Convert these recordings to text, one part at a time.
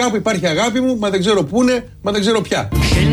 Κάπου υπάρχει αγάπη μου, μα δεν ξέρω πού είναι, μα δεν ξέρω πια.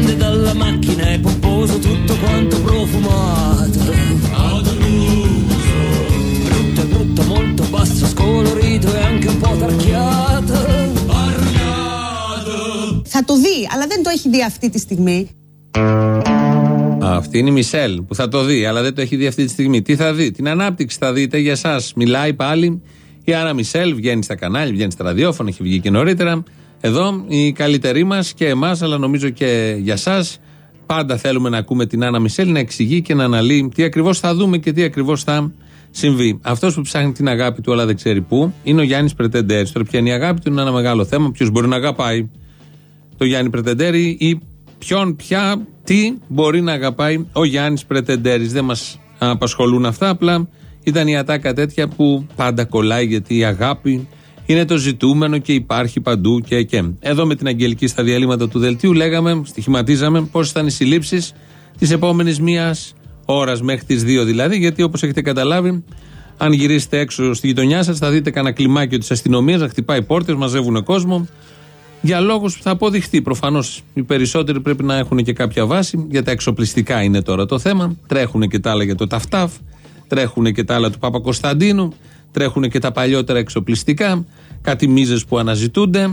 Θα το δει, αλλά δεν το έχει δει αυτή τη στιγμή. Αυτή είναι η Μισελ που θα το δει, αλλά δεν το έχει δει αυτή τη στιγμή. Τι θα δει? Την ανάπτυξη θα δείτε για εσάς. Μιλάει πάλι η Άννα Μισελ, βγαίνει στα κανάλια, βγαίνει στα ραδιόφωνα, έχει βγει και νωρίτερα. Εδώ η καλύτερη μας και εμάς, αλλά νομίζω και για εσάς. Πάντα θέλουμε να ακούμε την Άννα Μισελ να εξηγεί και να αναλύει τι ακριβώς θα δούμε και τι ακριβώς θα συμβεί. Αυτός που ψάχνει την αγάπη του, αλλά δεν ξέρει πού, είναι ο Γιάννης Πρετεντέρης. Τώρα, ποια είναι η αγάπη του, είναι ένα μεγάλο θέμα. Ποιος μπορεί να αγαπάει το Γιάννη Πρετεντέρη ή ποιον, πια, τι μπορεί να αγαπάει ο Γιάννης Πρετεντέρης. Δεν μας απασχολούν αυτά. Απλά ήταν η ατάκα τέτοια που πάντα κολλάει, γιατί η αγάπη είναι το ζητούμενο και υπάρχει παντού και. Εδώ με την Αγγελική στα διαλύματα του δελτίου λέγαμε, στοιχηματίζαμε πώς ήταν οι συλλήψεις της επόμενης μίας ώρας μέχρι τις 2 δηλαδή, γιατί όπως έχετε καταλάβει, αν γυρίσετε έξω στη γειτονιά σας θα δείτε κανένα κλιμάκιο της αστυνομίας να χτυπάει πόρτες, μαζεύουν κόσμο για λόγους που θα αποδειχθεί. Προφανώς οι περισσότεροι πρέπει να έχουν και κάποια βάση, για τα εξοπλιστικά είναι τώρα το θέμα. Τρέχουν και τα άλλα για το Ταφτάφ, τρέχουν και τα άλλα του Παπακοσταντίνου, τρέχουν και τα παλιότερα εξοπλιστικά, κάτι μίζες που αναζητούνται.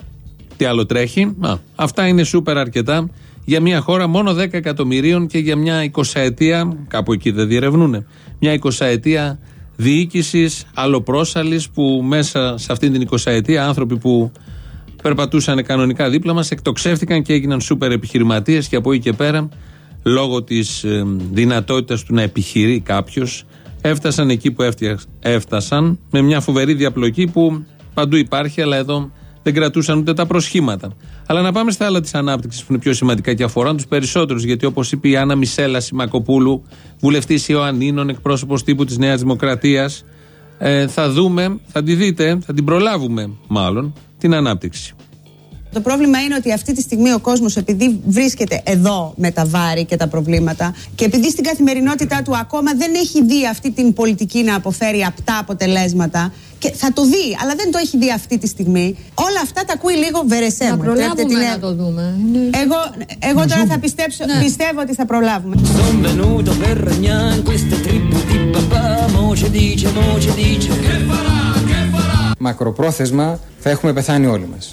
Τι άλλο τρέχει? Αυτά είναι σούπερ αρκετά για μια χώρα μόνο 10 εκατομμυρίων και για μια 20ετία, κάπου εκεί δεν διερευνούν, μια 20ετία διοίκησης αλλοπρόσαλης, που μέσα σε αυτήν την 20ετία άνθρωποι που περπατούσαν κανονικά δίπλα μας εκτοξεύτηκαν και έγιναν σούπερ επιχειρηματίες, και από εκεί και πέρα, λόγω της δυνατότητας του να επιχειρεί κάποιος, έφτασαν εκεί που έφτασαν, με μια φοβερή διαπλοκή που παντού υπάρχει, αλλά εδώ δεν κρατούσαν ούτε τα προσχήματα. Αλλά να πάμε στα άλλα της ανάπτυξης που είναι πιο σημαντικά και αφορά τους περισσότερους, γιατί όπως είπε η Άννα Μισέλα Σιμακοπούλου, βουλευτής Ιωαννίνων, εκπρόσωπος τύπου της Νέας Δημοκρατίας, θα δούμε, θα τη δείτε, θα την προλάβουμε μάλλον, την ανάπτυξη. Το πρόβλημα είναι ότι αυτή τη στιγμή ο κόσμος, επειδή βρίσκεται εδώ με τα βάρη και τα προβλήματα και επειδή στην καθημερινότητά του ακόμα δεν έχει δει αυτή την πολιτική να αποφέρει απτά αποτελέσματα, και θα το δει, αλλά δεν το έχει δει αυτή τη στιγμή, όλα αυτά τα ακούει λίγο βερεσέ. Να προλάβουμε να το δούμε. Εγώ τώρα θα πιστεύω ότι θα προλάβουμε. Μακροπρόθεσμα θα έχουμε πεθάνει όλοι μας.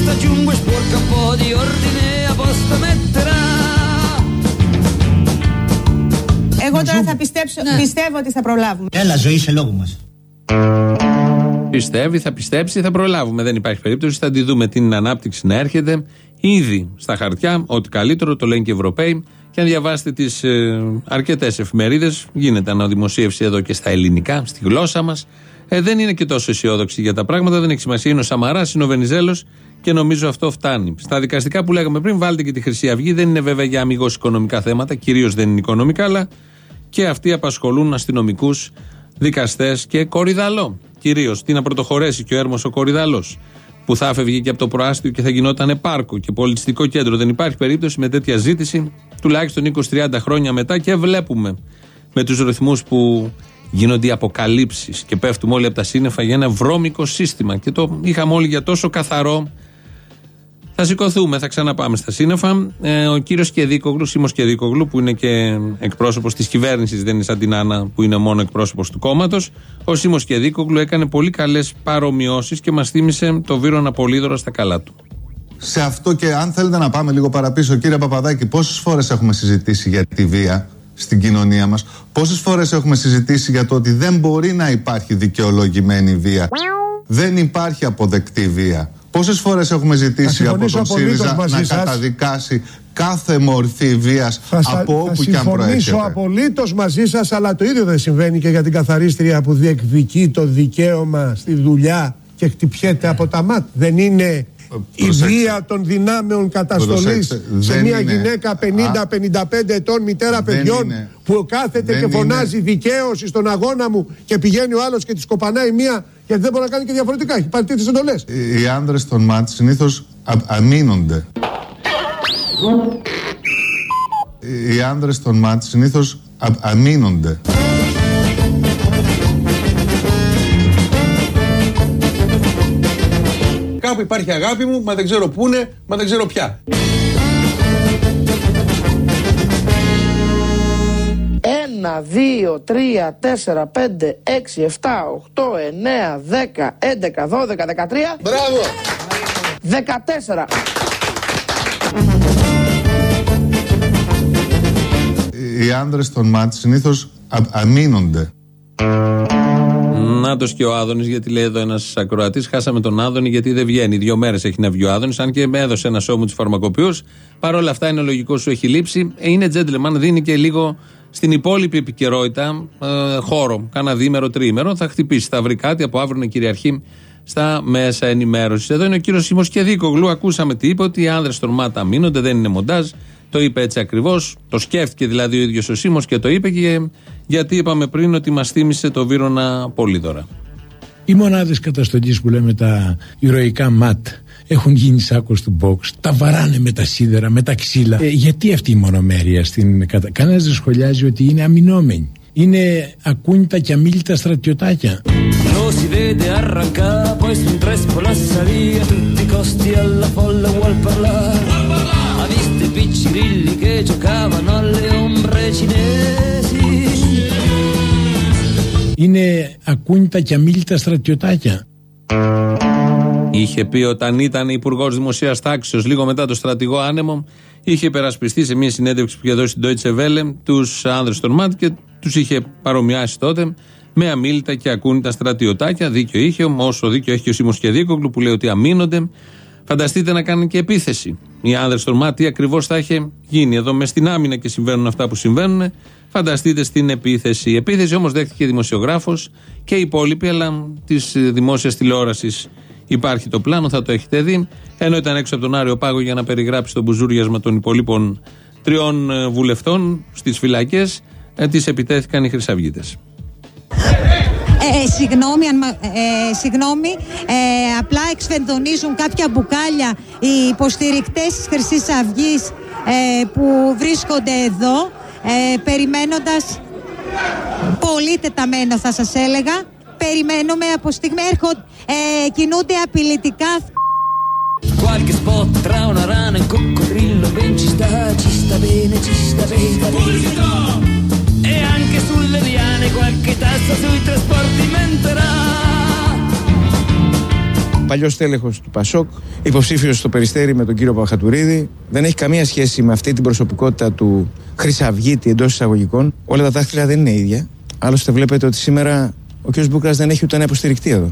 Εγώ τώρα θα πιστεύω ότι θα προλάβουμε. Έλα, ζωή σε λόγο μας. Πιστεύει, θα πιστέψει, θα προλάβουμε. Δεν υπάρχει περίπτωση. Θα τη δούμε την ανάπτυξη να έρχεται ήδη στα χαρτιά. Ό,τι καλύτερο, το λένε και οι Ευρωπαίοι. Και αν διαβάσετε τις αρκετές εφημερίδες, γίνεται αναδημοσίευση εδώ και στα ελληνικά, στη γλώσσα μας. Δεν είναι και τόσο αισιόδοξη για τα πράγματα, δεν έχει σημασία. Είναι ο Σαμαράς, είναι ο Βενιζέλος και νομίζω αυτό φτάνει. Στα δικαστικά που λέγαμε πριν, βάλτε και τη Χρυσή Αυγή. Δεν είναι βέβαια για αμιγώς οικονομικά θέματα, κυρίως δεν είναι οικονομικά, αλλά και αυτοί απασχολούν αστυνομικούς, δικαστές και Κορυδαλό. Κυρίως τι να πρωτοχωρέσει και ο Έρμος ο Κορυδαλός, που θα έφευγε και από το προάστιο και θα γινόταν πάρκο και πολιτιστικό κέντρο. Δεν υπάρχει περίπτωση με τέτοια ζήτηση, τουλάχιστον 20-30 χρόνια μετά, και βλέπουμε με τους ρυθμούς που γίνονται οι αποκαλύψεις και πέφτουμε όλοι από τα σύννεφα για ένα βρώμικο σύστημα. Και το είχαμε όλοι για τόσο καθαρό. Θα σηκωθούμε, θα ξαναπάμε στα σύννεφα. Ο κύριος Κεδίκογλου, Σίμος Κεδίκογλου, που είναι και εκπρόσωπος της κυβέρνησης, δεν είναι σαν την Άννα που είναι μόνο εκπρόσωπος του κόμματος. Ο Σίμος Κεδίκογλου έκανε πολύ καλές παρομοιώσεις και μας θύμισε το Βύρωνα Πολύδωρα στα καλά του. Σε αυτό, και αν θέλετε να πάμε λίγο παραπίσω, κύριε Παπαδάκη, πόσες φορές έχουμε συζητήσει για τη βία στην κοινωνία μας, πόσες φορές έχουμε συζητήσει για το ότι δεν μπορεί να υπάρχει δικαιολογημένη βία, δεν υπάρχει αποδεκτή βία. Πόσες φορές έχουμε ζητήσει από τον ΣΥΡΙΖΑ να καταδικάσει κάθε μορφή βίας από όπου και αν προέρχεται. Συμφωνήσω απολύτως μαζί σας, αλλά το ίδιο δεν συμβαίνει και για την καθαρίστρια που διεκδικεί το δικαίωμα στη δουλειά και χτυπιέται από τα ΜΑΤ. Δεν είναι η βία των δυνάμεων καταστολής σε μια γυναίκα 50-55 ετών, μητέρα παιδιών, που κάθεται και φωνάζει δικαίωση στον αγώνα μου, και πηγαίνει ο άλλος και τη σκοπανάει μία, γιατί δεν μπορεί να κάνει και διαφορετικά. Έχει πάρει τέτοιες εντολές. Οι άνδρες των ΜΑΤ συνήθως αμήνονται. Οι άνδρες των ΜΑΤ συνήθως αμήνονται. Κάπου υπάρχει αγάπη μου, μα δεν ξέρω πού είναι, μα δεν ξέρω πια. 1, 2, 3, 4, 5, 6, 7, 8, 9, 10, 11, 12, 13. Μπράβο! 14. Οι άνδρες των ΜΑΤ συνήθως αμήνονται. Νάτος και ο Άδωνης, γιατί λέει εδώ ένας ακροατής, χάσαμε τον Άδωνη γιατί δεν βγαίνει. 2 μέρες έχει να βγει ο Άδωνης, αν και με έδωσε ένα show με τους φαρμακοποιούς. Παρ' όλα αυτά είναι λογικό, σου έχει λείψει. Είναι gentleman, δίνει και λίγο στην υπόλοιπη επικαιρότητα χώρο. Κάνα διήμερο, τριήμερο, θα χτυπήσει, θα βρει κάτι. Από αύριο να κυριαρχεί στα μέσα ενημέρωσης. Εδώ είναι ο κύριος Σίμος Κεδίκογλου. Ακούσαμε τι είπε, ότι οι άνδρες των ΜΑΤ αμήνονται, δεν είναι μοντάζ. Το είπε έτσι ακριβώς. Το σκέφτηκε δηλαδή ο ίδιος ο Σίμος και το είπε, και γιατί είπαμε πριν ότι μας θύμισε το Βύρωνα Πολύδωρα. Οι μονάδες καταστολής που λέμε τα ηρωικά ΜΑΤ έχουν γίνει σάκος του box, τα βαράνε με τα σίδερα, με τα ξύλα. Γιατί αυτή η μονομέρεια κανένας δεν σχολιάζει ότι είναι αμυνόμενοι. Είναι ακούνητα και αμίλητα στρατιωτάκια. Είναι ακούνητα και αμίλητα στρατιωτάκια. Είχε πει όταν ήταν υπουργός δημοσίας τάξεως, λίγο μετά το στρατηγό άνεμο, είχε υπερασπιστεί σε μια συνέντευξη που είχε δώσει στην Deutsche Welle τους άνδρες των ΜΑΤ και τους είχε παρομοιάσει τότε με αμίλητα και ακούνητα στρατιωτάκια. Δίκιο είχε, όσο δίκιο έχει και ο Σίμος Κεδίκογλου που λέει ότι αμήνονται. Φανταστείτε να κάνουν και επίθεση οι άνδρες των ΜΑΤ, τι ακριβώς θα είχε γίνει. Εδώ μες στην άμυνα και συμβαίνουν αυτά που συμβαίνουν. Φανταστείτε στην επίθεση. Η επίθεση όμως δέχτηκε δημοσιογράφος και οι υπόλοιποι, αλλά της δημόσιας τηλεόρασης υπάρχει το πλάνο, θα το έχετε δει. Ενώ ήταν έξω από τον Άριο Πάγο για να περιγράψει το μπουζούριασμα των υπολείπων 3 βουλευτών στις φυλακές, τις επιτέθηκαν οι χρυσαυγίτες. Συγγνώμη, απλά εξφενδονίζουν κάποια μπουκάλια οι υποστηρικτές της Χρυσής Αυγής που βρίσκονται εδώ, περιμένοντας, πολύ τεταμένο θα σας έλεγα, περιμένουμε από στιγμή, κινούνται απειλητικά. Qualche spot tra una rana e un coccodrillo ben ci sta bene. E anche sulle liane qualche tassa sui trasporti menterà. Παλιός τέλεχος του Πασόκ, υποψήφιος στο Περιστέρι με τον κύριο Παπαχατουρίδη. Δεν έχει καμία σχέση με αυτή την προσωπικότητα του χρυσαυγίτη εντός εισαγωγικών. Όλα τα δάχτυλα δεν είναι ίδια. Άλλωστε βλέπετε ότι σήμερα ο κ. Μπούκρας δεν έχει ούτε ένα υποστηρικτή εδώ.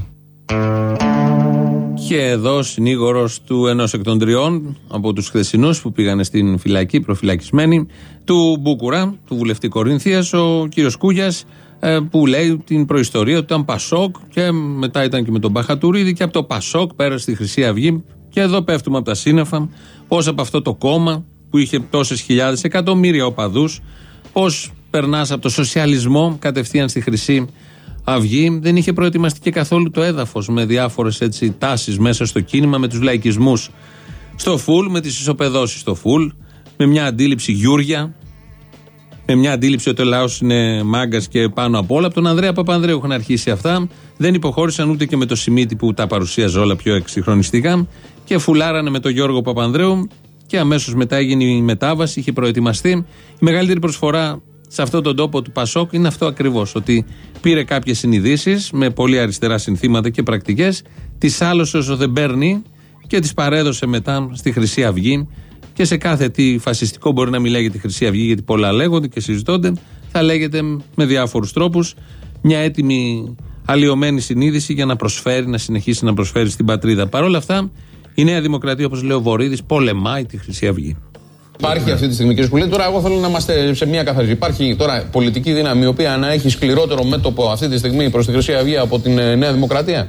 Και εδώ συνήγορος του ενός εκ των 3 από τους χθεσινούς που πήγανε στην φυλακή προφυλακισμένοι, του Μπούκουρα, του βουλευτή Κορινθίας, ο κύριος Κούγιας, που λέει την προϊστορία ότι ήταν Πασόκ και μετά ήταν και με τον Παχατουρίδη και από το Πασόκ πέρασε στη Χρυσή Αυγή, και εδώ πέφτουμε από τα σύννεφα πώς από αυτό το κόμμα που είχε τόσες χιλιάδες, εκατομμύρια οπαδούς, πώς περνάς από το σοσιαλισμό κατευθείαν στη Χρυσή Αυγή. Δεν είχε προετοιμαστεί και καθόλου το έδαφος, με διάφορες έτσι τάσεις μέσα στο κίνημα, με τους λαϊκισμούς στο φουλ, με τις ισοπεδώσεις στο φουλ, με μια αντίληψη γιούρια, με μια αντίληψη ότι ο λαός είναι μάγκας και πάνω απ' όλα. Από τον Ανδρέα Παπανδρέου είχαν αρχίσει αυτά. Δεν υποχώρησαν ούτε και με το Σιμίτη που τα παρουσίαζε όλα πιο εξυγχρονιστικά, και φουλάρανε με τον Γιώργο Παπανδρέου, και αμέσως μετά έγινε η μετάβαση, είχε προετοιμαστεί. Η μεγαλύτερη προσφορά σε αυτόν τον τόπο του Πασόκ είναι αυτό ακριβώς, ότι πήρε κάποιες συνειδήσεις με πολύ αριστερά συνθήματα και πρακτικές, τις άλωσε όσο δεν παίρνει και τις παρέδωσε μετά στη Χρυσή Αυγή. Και σε κάθε τι φασιστικό μπορεί να μην λέγεται Χρυσή Αυγή, γιατί πολλά λέγονται και συζητώνται, θα λέγεται με διάφορους τρόπους μια έτοιμη αλλοιωμένη συνείδηση για να προσφέρει, να συνεχίσει να προσφέρει στην πατρίδα. Παρ' όλα αυτά, η Νέα Δημοκρατία, όπως λέει ο Βορίδης, πολεμάει τη Χρυσή Αυγή. Υπάρχει αυτή τη στιγμή, κύριε Σκουλή, τώρα εγώ θέλω να είμαστε σε μια καθαρή. Υπάρχει τώρα πολιτική δύναμη η οποία να έχει σκληρότερο μέτωπο αυτή τη στιγμή προς τη Χρυσή Αυγή από την Νέα Δημοκρατία.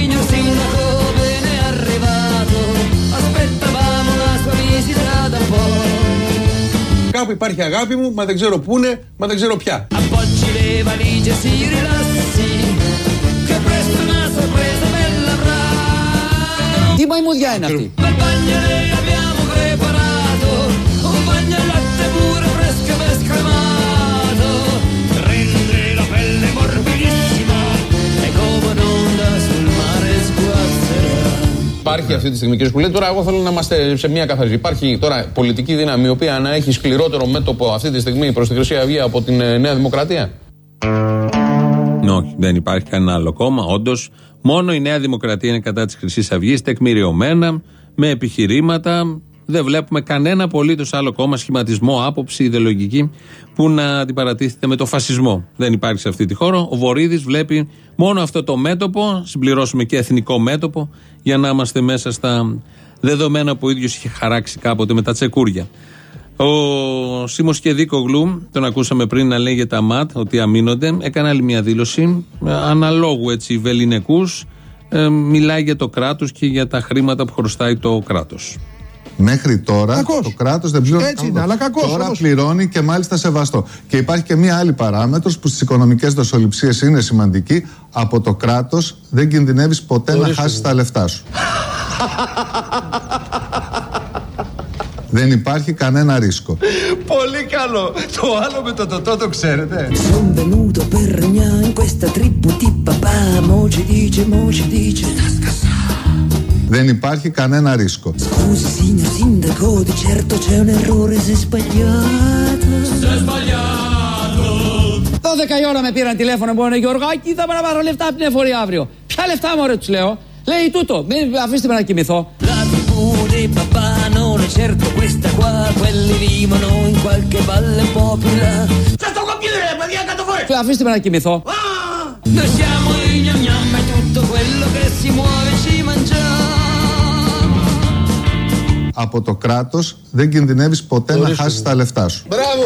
Κάπου υπάρχει αγάπη μου, μα δεν ξέρω πού είναι, μα δεν ξέρω πια. Τι μαϊμουδιά είναι αυτή? Υπάρχει αυτή τη στιγμή, κύριε Σκουλέτη. Τώρα, εγώ θέλω να είμαστε σε μια καθαρή. Υπάρχει τώρα πολιτική δύναμη η οποία να έχει σκληρότερο μέτωπο αυτή τη στιγμή προς τη Χρυσή Αυγή από την Νέα Δημοκρατία. Όχι, δεν υπάρχει κανένα άλλο κόμμα. Όντως, μόνο η Νέα Δημοκρατία είναι κατά της Χρυσής Αυγής, τεκμηριωμένα, με επιχειρήματα. Δεν βλέπουμε κανένα απολύτως άλλο κόμμα, σχηματισμό, άποψη, ιδεολογική που να αντιπαρατίθεται με το φασισμό. Δεν υπάρχει σε αυτή τη χώρα. Ο Βορίδης βλέπει μόνο αυτό το μέτωπο, συμπληρώσουμε και εθνικό μέτωπο, για να είμαστε μέσα στα δεδομένα που ο ίδιος είχε χαράξει κάποτε με τα τσεκούρια. Ο Σίμος Κεδίκογλου, τον ακούσαμε πριν να λέει για τα ΜΑΤ ότι αμήνονται, έκανε άλλη μια δήλωση αναλόγου έτσι βεληνικούς, μιλάει για το κράτος και για τα χρήματα που χρωστάει το κράτος. Μέχρι τώρα το κράτος δεν πληρώνει. Έτσι είναι, αλλά κακός. Τώρα πληρώνει και μάλιστα σεβαστό. Και υπάρχει και μία άλλη παράμετρος που στις οικονομικές δοσοληψίες είναι σημαντική. Από το κράτος δεν κινδυνεύεις ποτέ να χάσεις τα λεφτά σου. Δεν υπάρχει κανένα ρίσκο. Πολύ καλό. Το άλλο με το τοτό το ξέρετε. Son venuto per regnare in questa tribù di papà. Mo ci dice. Δεν υπάρχει κανένα ρίσκο. Scusi signor sindaco, di certo c'è un errore, sei sbagliato. Sei sbagliato. 12 η ώρα με πήραν τηλέφωνο, μου λένε Γιωργάκη, θα πάρω λεφτά από την εφορία αύριο. Ποια λεφτά μωρέ, τους λέω. Λέει τούτο, μην αφήστε με να κοιμηθώ. La tribù di papà non è certo questa qua, quelli vivono in qualche valle un po' più là. C'è sto computer, παιδιά, κάτω φορέ. Αφήστε με να κοιμηθώ. Noi siamo i gnam gnam e tutto quello che si muove ci mangiamo. Από το κράτος δεν κινδυνεύεις ποτέ να χάσεις τα λεφτά σου. Μπράβο!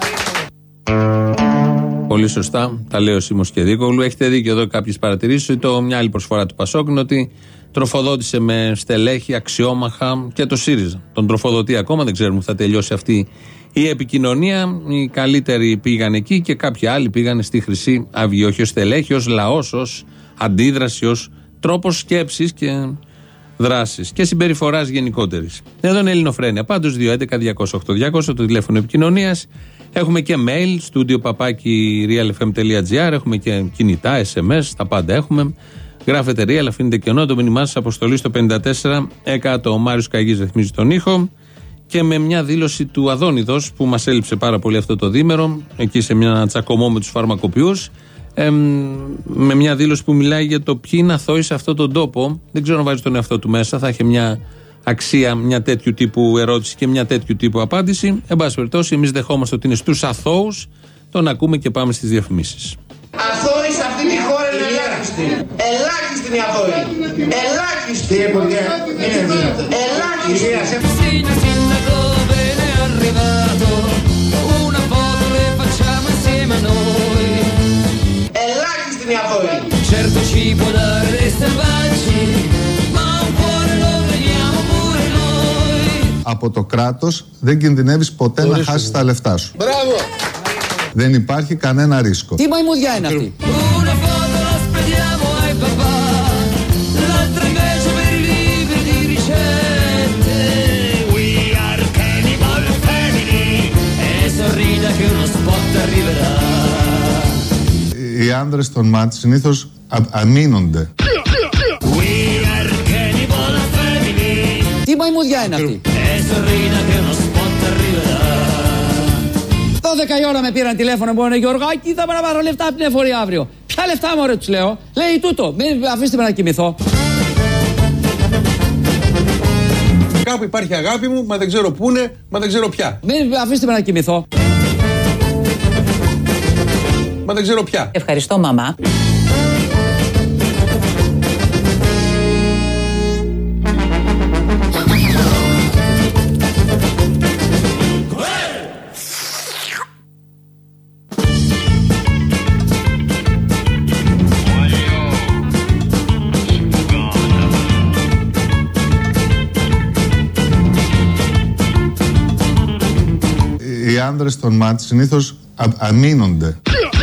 Πολύ σωστά, τα λέει ο Σίμος Κεδίκογλου. Έχετε δει και εδώ κάποιες παρατηρήσεις ότι μια άλλη προσφορά του Πασόκ είναι ότι τροφοδότησε με στελέχη, αξιόμαχα και το ΣΥΡΙΖΑ. Τον τροφοδοτεί ακόμα, δεν ξέρουμε που θα τελειώσει αυτή η επικοινωνία. Οι καλύτεροι πήγαν εκεί και κάποιοι άλλοι πήγαν στη Χρυσή Αυγή. Όχι ως στελέχη, ως λαός, ως αντίδραση, ως τρόπος σκέψης και δράσης και συμπεριφοράς γενικότερης. Εδώ είναι Ελληνοφρένεια. Πάντως 211-208-200 το τηλέφωνο επικοινωνίας. Έχουμε και mail, studio@realfm.gr. Έχουμε και κινητά, SMS, τα πάντα έχουμε. Γράφετε real, αφήνετε κενό, το μήνυμά σας αποστολή στο 54-100. Ο Μάριος Καγής ρυθμίζει τον ήχο. Και με μια δήλωση του Αδόνιδος που μας έλειψε πάρα πολύ αυτό το διήμερο, εκεί σε μια τσακωμό με τους φαρμακοποιούς. Με μια δήλωση που μιλάει για το ποιοι είναι αθώοι σε αυτόν τον τόπο. Δεν ξέρω αν βάζει τον εαυτό του μέσα. Θα έχει μια αξία μια τέτοιου τύπου ερώτηση και μια τέτοιου τύπου απάντηση. Εν πάση περιπτώσει, εμείς δεχόμαστε ότι είναι στους αθώους. Τον ακούμε και πάμε στις διαφημίσεις. Αθώοι σε αυτή τη χώρα είναι ελάχιστοι. Ελάχιστοι είναι οι αθώοι. Ελάχιστοι. Ελάχιστοι είναι οι αθώοι. Certo ci può dare dei selvaggi, ma un cuore lo vediamo pure noi. Από το κράτος δεν κινδυνεύεις ποτέ να χάσεις τα λεφτά σου. Μπράβο! Δεν υπάρχει κανένα ρίσκο. Τι μαϊμούδια είναι αυτή. Una foto la spediamo ai papà, l'altra invece per i libri di ricette. We are Cannibal Family, e sorrida che uno spot arriverà. Οι άνδρες των ΜΑΤ συνήθως αμήνονται. Τι μαϊμούδια είναι αυτή. 12 η ώρα με πήραν τηλέφωνο, μου λένε Γιωργάκη, θα πάρω λεφτά από την εφορία αύριο. Ποια λεφτά μωρέ, τους λέω. Λέει τούτο, μην αφήστε με να κοιμηθώ. Κάπου υπάρχει αγάπη μου, μα δεν ξέρω πού είναι, μα δεν ξέρω πια. Μην αφήστε με να κοιμηθώ. Μα δεν ξέρω πια. Ευχαριστώ, μαμά. Οι άνδρες των ΜΑΤ συνήθως αμήνονται.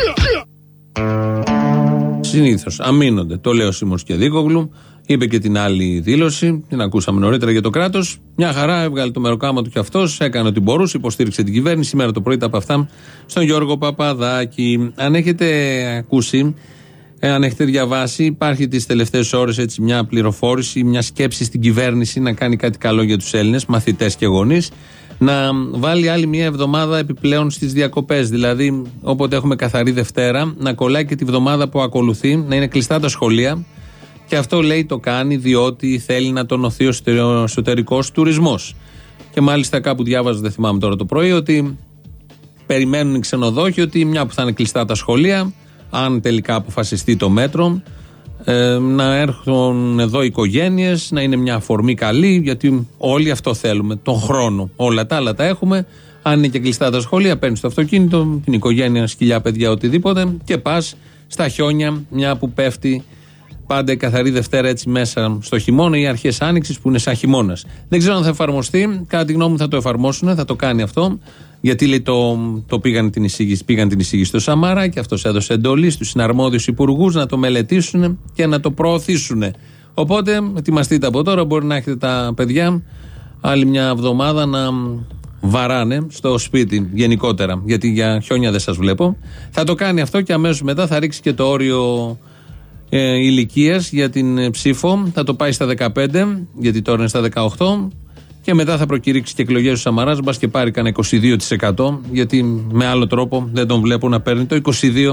Συνήθως αμήνονται. Το λέει ο Σίμος Κεδίκογλου. Είπε και την άλλη δήλωση, την ακούσαμε νωρίτερα για το κράτος. Μια χαρά, έβγαλε το μεροκάμα του κι αυτός, έκανε ό,τι μπορούσε, υποστήριξε την κυβέρνηση. Σήμερα το πρωί τα από αυτά στον Γιώργο Παπαδάκη. Αν έχετε ακούσει, Αν έχετε διαβάσει, υπάρχει τις τελευταίες ώρες έτσι μια πληροφόρηση, μια σκέψη στην κυβέρνηση να κάνει κάτι καλό για τους Έλληνες, μαθητές και γονείς, να βάλει άλλη μια εβδομάδα επιπλέον στις διακοπές. Δηλαδή, όποτε έχουμε καθαρή Δευτέρα, να κολλάει και τη βδομάδα που ακολουθεί, να είναι κλειστά τα σχολεία. Και αυτό λέει το κάνει διότι θέλει να τονωθεί ο εσωτερικός τουρισμός. Και μάλιστα κάπου διάβαζα, δεν θυμάμαι τώρα το πρωί, ότι περιμένουν οι ξενοδόχοι ότι μια που θα είναι κλειστά τα σχολεία, αν τελικά αποφασιστεί το μέτρο, να έρθουν εδώ οι οικογένειες, να είναι μια αφορμή καλή, γιατί όλοι αυτό θέλουμε, τον χρόνο. Όλα τα άλλα τα έχουμε. Αν είναι και κλειστά τα σχολεία, παίρνεις το αυτοκίνητο, την οικογένεια, σκυλιά, παιδιά, οτιδήποτε, και πας στα χιόνια, μια που πέφτει πάντα η καθαρή Δευτέρα έτσι μέσα στο χειμώνα ή αρχές Άνοιξης που είναι σαν χειμώνας. Δεν ξέρω αν θα εφαρμοστεί. Κατά τη γνώμη μου θα το εφαρμόσουν, θα το κάνει αυτό. Γιατί λέει το πήγαν την εισήγηση στο Σαμαρά και αυτός έδωσε εντολή στους συναρμόδιους υπουργούς να το μελετήσουν και να το προωθήσουν. Οπότε ετοιμαστείτε από τώρα, μπορεί να έχετε τα παιδιά άλλη μια εβδομάδα να βαράνε στο σπίτι γενικότερα. Γιατί για χιόνια δεν σας βλέπω. Θα το κάνει αυτό και αμέσως μετά θα ρίξει και το όριο ηλικίας για την ψήφο. Θα το πάει στα 15, γιατί τώρα είναι στα 18. Και μετά θα προκηρύξει και εκλογές ο Σαμαράς, μπας και πάρει κανένα 22%, γιατί με άλλο τρόπο δεν τον βλέπω να παίρνει το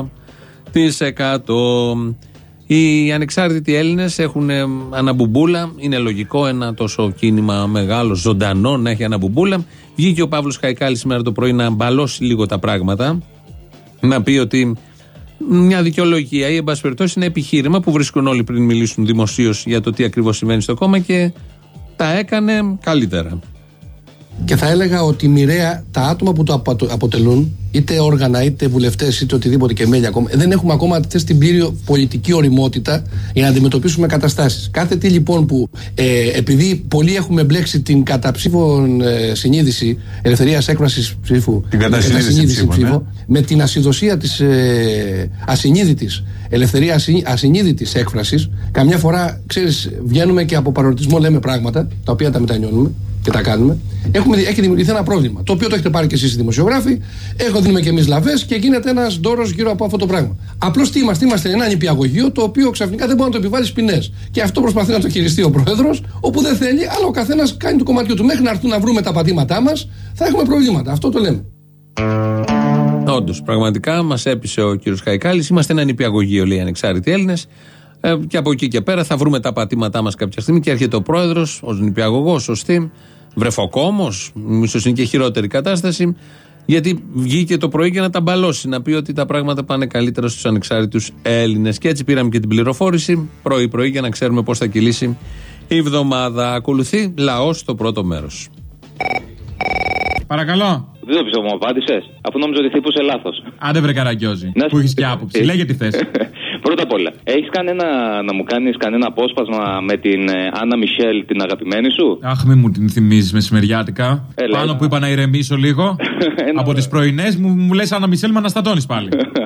22%. Οι ανεξάρτητοι Έλληνες έχουν αναμπουμπούλα, είναι λογικό ένα τόσο κίνημα μεγάλο, ζωντανό, να έχει αναμπουμπούλα. Βγήκε ο Παύλος Χαϊκάλης σήμερα το πρωί να μπαλώσει λίγο τα πράγματα, να πει ότι μια δικαιολογία ή εν πάση περιπτώσει είναι επιχείρημα που βρίσκουν όλοι πριν μιλήσουν δημοσίως για το τι ακριβώς συμβαίνει στο κόμμα και τα έκανε καλύτερα. Και θα έλεγα ότι μοιραία τα άτομα που το αποτελούν, είτε όργανα, είτε βουλευτές, είτε οτιδήποτε και μέλη ακόμα, δεν έχουμε ακόμα την πλήρη πολιτική οριμότητα για να αντιμετωπίσουμε καταστάσεις. Κάθε τι λοιπόν που, επειδή πολλοί έχουμε μπλέξει την καταψήφων συνείδηση ελευθερίας έκφρασης ψήφου, την κατασυνείδηση ψήφου, με την ασυδοσία της ασυνείδητης ελευθερίας ασυνείδητης έκφρασης, καμιά φορά, ξέρεις, βγαίνουμε και από παρορτισμό λέμε πράγματα, τα οποία τα μετανιώνουμε και τα κάνουμε. Έχει δημιουργηθεί ένα πρόβλημα, το οποίο το έχετε πάρει και εσείς οι δημοσιογράφοι, δίνουμε και εμείς λαβές και γίνεται ένας ντόρος γύρω από αυτό το πράγμα. Απλώς τι είμαστε ένα νηπιαγωγείο το οποίο ξαφνικά δεν μπορεί να το επιβάλλει ποινές. Και αυτό προσπαθεί να το χειριστεί ο πρόεδρος, όπου δεν θέλει, αλλά ο καθένας κάνει το κομματιό του. Μέχρι να έρθουν να βρούμε τα πατήματά μας, θα έχουμε προβλήματα. Αυτό το λέμε. Όντως, πραγματικά μας έπεισε ο κύριος Χαϊκάλης. Είμαστε ένα νηπιαγωγείο, λέει οι ανεξάρτητοι Έλληνες. Και από εκεί και πέρα θα βρούμε τα πατήματά μας κάποια στιγμή. Και έρχεται ο πρόεδρος ως νηπιαγωγός, σωστή, βρεφοκόμος, ίσως είναι και χειρότερη κατάσταση. Γιατί βγήκε το πρωί για να τα μπαλώσει, να πει ότι τα πράγματα πάνε καλύτερα στους ανεξάρτητους Έλληνες. Και έτσι πήραμε και την πληροφόρηση πρωί-πρωί για να ξέρουμε πώς θα κυλήσει η εβδομάδα. Ακολουθεί λαός στο πρώτο μέρος. Παρακαλώ. Δεν το πιστεύω, μου απάντησες, αφού νόμιζα ότι χτύπωσε λάθος. Άντε βρε Καραγκιόζη, που έχεις και άποψη. Λέγε τι θες. Πρώτα απ' όλα, έχεις να μου κάνεις κανένα απόσπασμα με την Άννα Μισελ, την αγαπημένη σου? Αχ, μη μου την θυμίζεις μεσημεριάτικα. Πάνω που είπα να ηρεμήσω λίγο. Από τις πρωινές μου λες Άννα Μισελ, με αναστατώνεις πάλι.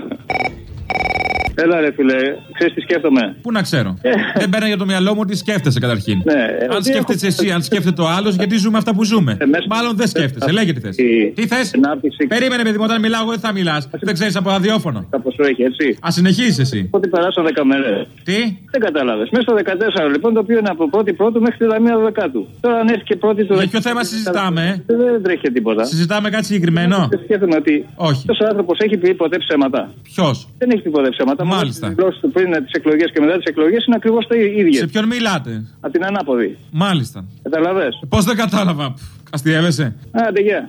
Έλα ρε φίλε, ξέρεις τι σκέφτομαι. Πού να ξέρω. Δεν παίρνει για το μυαλό μου τι σκέφτεσαι καταρχήν. Ναι, αν σκέφτεσαι εσύ, αν σκέφτεται ο άλλος, γιατί ζούμε αυτά που ζούμε. Μάλλον δεν σκέφτεσαι. Λέγε τι θες. Τι θες. Περίμενε, παιδί μου, όταν μιλάω, δεν θα μιλάς. Δεν ξέρεις από ραδιόφωνο. Κάπως σου έχει, έτσι. Α συνεχίσεις εσύ. Ότι περάσαν 10 μέρες. Τι. Δεν κατάλαβες. Μέσα στο 14 λοιπόν, το οποίο είναι από 1η Πρώτου μέχρι 31 Δεκάτου. Τώρα αν έρθει και 1η του. Για ποιο θέμα συζητάμε. Δεν τρέχει τίποτα. Συζητάμε κάτι συγκεκριμένο. Σκέφτομαι ότι. Όχι. Αυτός ο άνθρωπος έχει πει ποτέ ψέματα. Ποιος. Δεν έχει πει ποτέ ψέματα. Μάλιστα. Οι γλώσσες του πριν τις εκλογές και μετά τις εκλογές είναι ακριβώς τα ίδια. Σε ποιον μιλάτε? Από την ανάποδη. Μάλιστα. Καταλαβες. Πώς δεν κατάλαβα. Αστιεύεσαι. Άντε, γεια.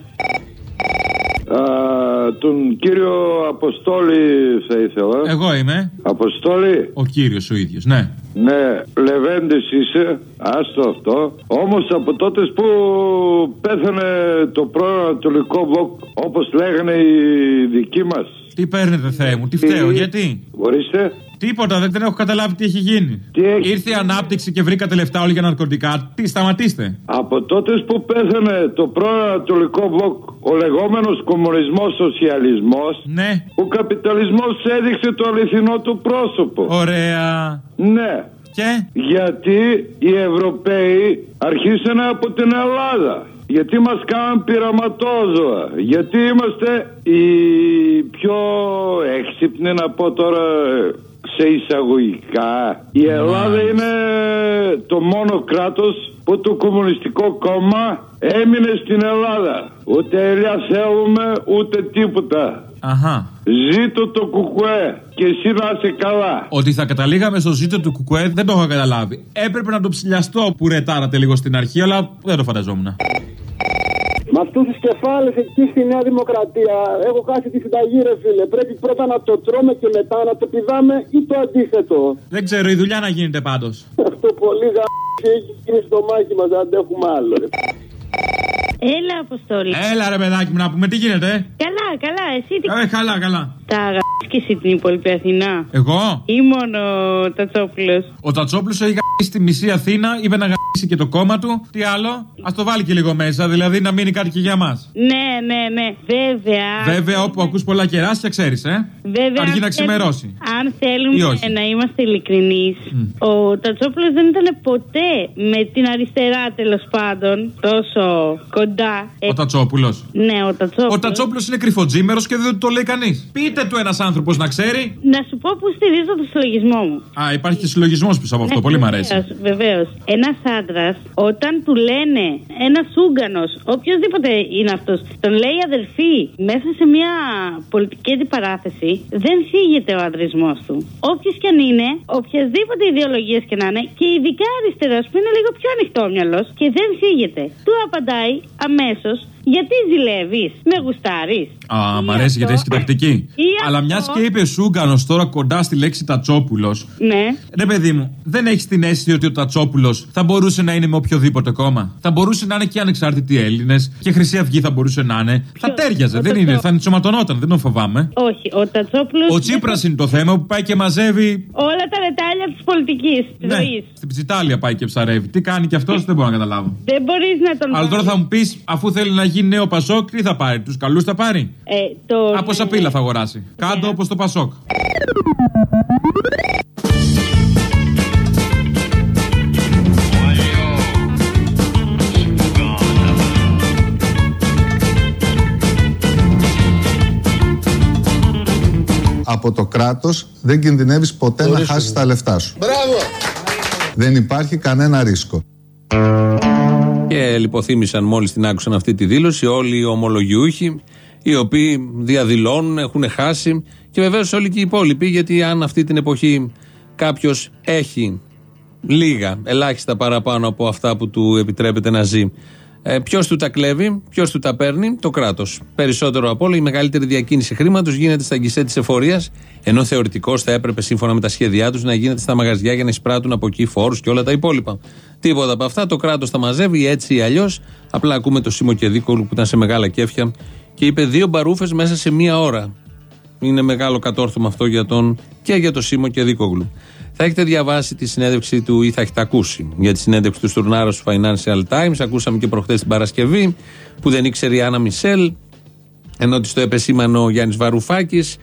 Τον κύριο Αποστόλη θα ήθελα. Εγώ είμαι. Αποστόλη. Ο κύριος ο ίδιος, ναι. Ναι, Λεβέντης είσαι. Άστο αυτό. Όμως από τότε που πέθανε το πρώην Ανατολικό Μπλοκ, όπως λέγανε οι δικοί μας. Τι παίρνετε, Θεέ μου, τι φταίω, γιατί? Ορίστε. Τίποτα, δεν έχω καταλάβει τι έχει γίνει. Ήρθε η ανάπτυξη και βρήκατε λεφτά όλοι για ναρκωτικά. Τι, σταματήστε. Από τότε που πέθανε το πρώην Ανατολικό Μπλοκ, ο λεγόμενος κομμουνισμός, σοσιαλισμός, ναι, ο καπιταλισμός έδειξε το αληθινό του πρόσωπο. Ωραία. Ναι. Και? Γιατί οι Ευρωπαίοι αρχίσανε από την Ελλάδα. Γιατί μας κάνουν πειραματόζωα. Γιατί είμαστε οι πιο έξυπνοι, να πω τώρα σε εισαγωγικά. κράτος που το Κομμουνιστικό Κόμμα έμεινε στην Ελλάδα. Ούτε ελιά θέλουμε ούτε τίποτα. Αχα. Ζήτω το Κουκουέ και εσύ να είσαι καλά. Ότι θα καταλήγαμε στο ζήτω του Κουκουέ δεν το έχω καταλάβει. Έπρεπε να το ψηλιαστώ που ρετάρατε λίγο στην αρχή, αλλά δεν το φανταζόμουν. Με αυτούς τους κεφάλες εκεί στη Νέα Δημοκρατία έχω χάσει τη συνταγή, ρε φίλε. Πρέπει πρώτα να το τρώμε και μετά να το πηδάμε ή το αντίθετο. Δεν ξέρω, η δουλειά να γίνεται πάντως. Αυτό πολύ έχει γίνει στο μάκι μας, δεν αντέχουμε άλλο, ρε. Έλα, Αποστόλη. Έλα, ρε παιδάκι μου, να πούμε τι γίνεται. Καλά, καλά, εσύ τι. Καλά. Τα και εσύ την υπόλοιπη Αθηνά. Εγώ? Ή μόνο ο Τατσόπουλος? Ο Τατσόπουλος έχει γαμίσει τη μισή Αθήνα, είπε να γαμίσει και το κόμμα του. Τι άλλο? Ας το βάλει και λίγο μέσα, δηλαδή να μείνει κάτι και για μας. Ναι. Βέβαια, όπου ακούς πολλά κεράσια, ξέρεις, Βέβαια, αργεί να ξημερώσει. Αν θέλουμε να είμαστε ειλικρινείς, ο Τατσόπουλος δεν ήταν ποτέ με την αριστερά, τέλος πάντων, τόσο κοντά. Ο Τατσόπουλος. Ναι, ο Τατσόπουλος. Ο Τατσόπουλος είναι κρυφοτζήμερος και δεν το λέει κανείς. Πείτε του ένας άνθρωπος να ξέρει. Να σου πω που στηρίζω το συλλογισμό μου. Α, υπάρχει και συλλογισμός πίσω από αυτό. Πολύ μ' αρέσει. Βεβαίως. Ένας άντρας, όταν του λένε ένας Ούγγανος, οποιοδήποτε είναι αυτός, τον λέει αδερφή μέσα σε μια πολιτική αντιπαράθεση, δεν θίγεται ο ανδρισμός του. Όποιος κι αν είναι, οποιασδήποτε ιδεολογίες και να είναι, και ειδικά αριστερός που είναι λίγο πιο ανοιχτόμυαλος και δεν θίγεται, του απαντάει αμέσως. Γιατί ζηλεύεις, με γουστάρεις? Α, μ' αρέσει γιατί έχει και τακτική. Αλλά μιας και είπε Ούγγανος τώρα κοντά στη λέξη Τατσόπουλος. Ναι. Ρε παιδί μου, δεν έχεις την αίσθηση ότι ο Τατσόπουλος θα μπορούσε να είναι με οποιοδήποτε κόμμα? Θα μπορούσε να είναι και ανεξάρτητοι Έλληνες και Χρυσή Αυγή θα μπορούσε να είναι. Θα τέριαζε, δεν είναι, θα ενσωματωνόταν, δεν τον φοβάμαι. Όχι, ο Τατσόπουλος. Ο Τσίπρας είναι το θέμα που πάει και μαζεύει όλα τα ρετάλια της πολιτικής ζωής. Στην Ψιτάλια πάει και ψαρεύει. Τι κάνει και αυτός δεν μπορώ να καταλάβω. Δεν μπορείς να τον. Αλλά τώρα θα μου πεις, αφού θέλει να γίνει νέο Πασόκ, τι θα πάρει, τους καλούς θα πάρει? Από σαπίλα θα αγοράσει. Κάτω όπως το Πασόκ. Από το κράτος δεν κινδυνεύεις ποτέ να χάσεις τα λεφτά σου. Μπράβο! Δεν υπάρχει κανένα ρίσκο. Και λιποθύμησαν μόλις την άκουσαν αυτή τη δήλωση όλοι οι ομολογιούχοι, οι οποίοι διαδηλώνουν, έχουν χάσει, και βεβαίως όλοι και οι υπόλοιποι, γιατί αν αυτή την εποχή κάποιος έχει λίγα, ελάχιστα παραπάνω από αυτά που του επιτρέπεται να ζει, ποιος του τα κλέβει, ποιος του τα παίρνει? Το κράτος. Περισσότερο από όλα, η μεγαλύτερη διακίνηση χρήματος γίνεται στα γκισέ της εφορίας, ενώ θεωρητικώς θα έπρεπε σύμφωνα με τα σχέδιά τους να γίνεται στα μαγαζιά για να εισπράττουν από εκεί φόρους και όλα τα υπόλοιπα. Τίποτα από αυτά. Το κράτος τα μαζεύει έτσι ή αλλιώς. Απλά ακούμε το Σίμο Κεδίκογλου που ήταν σε μεγάλα κέφια και είπε 2 μπαρούφες μέσα σε 1 ώρα. Είναι μεγάλο κατόρθωμα αυτό για το Σίμο Κεδίκογλου. Θα έχετε διαβάσει τη συνέντευξη του ή θα έχετε ακούσει για τη συνέντευξη του Στουρνάρα του Financial Times. Ακούσαμε και προχθές την Παρασκευή που δεν ήξερε η Άννα Μισελ, ενώ της το επεσήμανε ο Γιάννης Βαρουφάκης.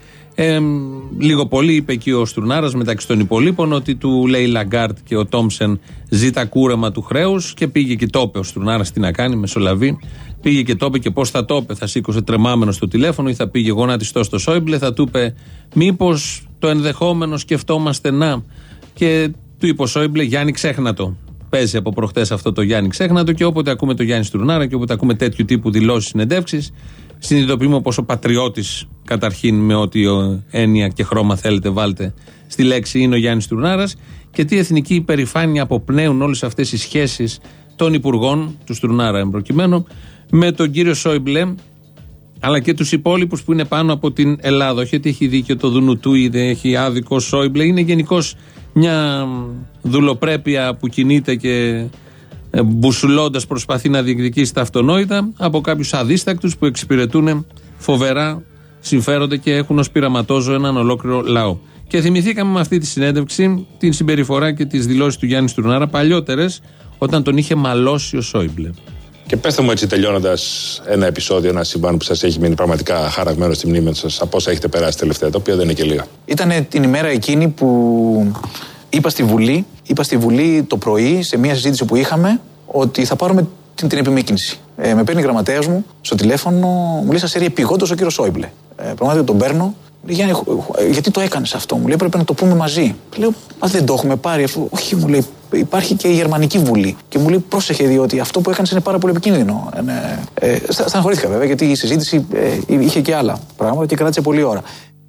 Λίγο πολύ είπε εκεί ο Στουρνάρας μεταξύ των υπολείπων ότι του λέει Λαγκάρτ και ο Τόμψεν ζήτα κούρεμα του χρέους, και πήγε και το είπε ο Στουρνάρας τι να κάνει, μεσολαβεί. Πήγε και το είπε, και πώς θα το είπε? Θα σήκωσε τρεμάμενο στο τηλέφωνο ή θα πήγε γονατιστό στο Σόιμπλε, θα του είπε μήπως το ενδεχόμενο σκεφτόμαστε να. Και του είπε ο Σόιμπλε, Γιάννη ξέχνατο. Παίζει από προχτές αυτό το Γιάννη ξέχνατο, και όποτε ακούμε το Γιάννη Στουρνάρα και όποτε ακούμε τέτοιου τύπου δηλώσεις, συνεντεύξεις, συνειδητοποιούμε πως ο πατριώτης, καταρχήν με ό,τι έννοια και χρώμα θέλετε βάλτε στη λέξη, είναι ο Γιάννης Στουρνάρας, και τι εθνική υπερηφάνεια αποπνέουν όλες αυτές οι σχέσεις των υπουργών, του Στουρνάρα εμπροκειμένου, με τον κύριο Σόιμπλε, αλλά και τους υπόλοιπους που είναι πάνω από την Ελλάδα. Όχι ότι έχει δίκιο το Δουνουτού ή δεν έχει άδικο Σόιμπλε, είναι γενικώς μια δουλοπρέπεια που κινείται και μπουσουλώντας προσπαθεί να διεκδικήσει τα αυτονόητα από κάποιους αδίστακτους που εξυπηρετούν φοβερά συμφέροντα και έχουν ως πειραματόζω έναν ολόκληρο λαό. Και θυμηθήκαμε με αυτή τη συνέντευξη την συμπεριφορά και τις δηλώσεις του Γιάννη Στουρνάρα παλιότερες, όταν τον είχε μαλώσει ο Σόιμπλε. Και πέστε μου έτσι τελειώνοντας ένα επεισόδιο, ένα συμβάν που σας έχει μείνει πραγματικά χαραγμένο στη μνήμη σας από όσα έχετε περάσει τελευταία, το οποίο δεν είναι και λίγα. Ήτανε την ημέρα εκείνη που είπα στη Βουλή το πρωί, σε μια συζήτηση που είχαμε, ότι θα πάρουμε την επιμήκυνση. Με παίρνει η γραμματέας μου στο τηλέφωνο, μου λέει: σας έρει επειγόντως ο κύριος Σόιμπλε. Πραγματικά τον παίρνω. Λέει: Γιάννη, γιατί το έκανες αυτό? Μου λέει: πρέπει να το πούμε μαζί. Λέω: μα δεν το έχουμε πάρει. Όχι, μου λέει, υπάρχει και η Γερμανική Βουλή. Και μου λέει: πρόσεχε, διότι αυτό που έκανες είναι πάρα πολύ επικίνδυνο. Στεναχωρήθηκα βέβαια, γιατί η συζήτηση είχε και άλλα πράγματα και κράτησε πολλή ώρα.